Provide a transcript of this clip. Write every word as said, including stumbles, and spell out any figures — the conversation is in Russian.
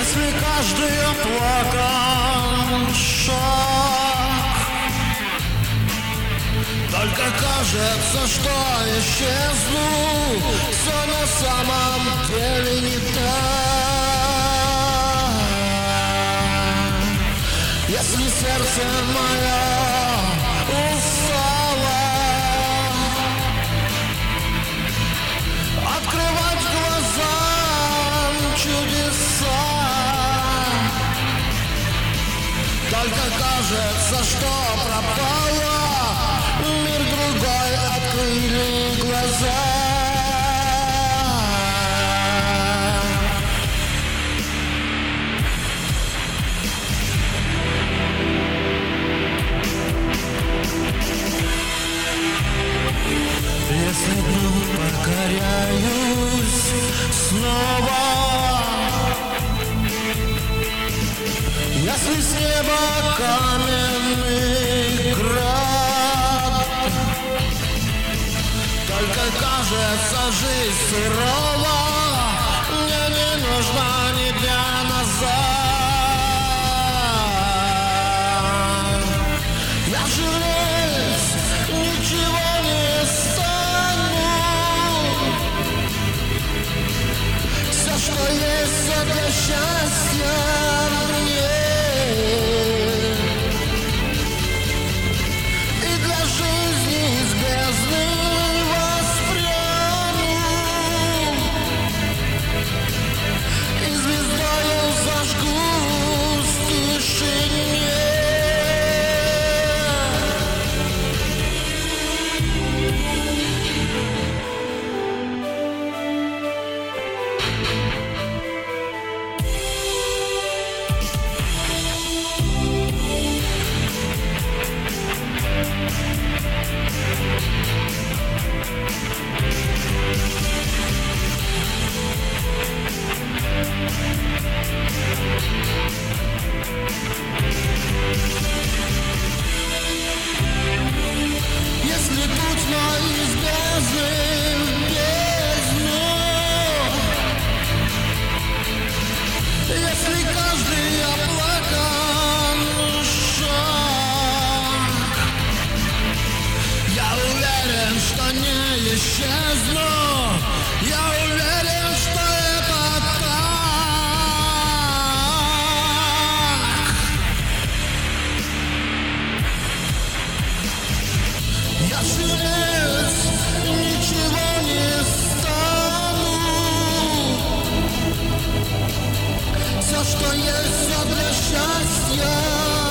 Если каждый оплакан шаг только кажется, что исчезну, все на самом деле не так. Если сердце мое устало открывать глазам чудеса, только кажется, что пропало, мир другой открыли глаза. Если вдруг покоряюсь снова, если с неба каменный град, только кажется жизнь сурова, мне не нужна ни дня назад. Я жилец, ничего не стану, все, что есть, все для счастья мне. Если путь мой из бездны в бездну, если каждый оплакан шаг, я уверен, что не исчезну, я уверен, что это так. Я жилец, ничего не стану, все, что есть, все для счастья.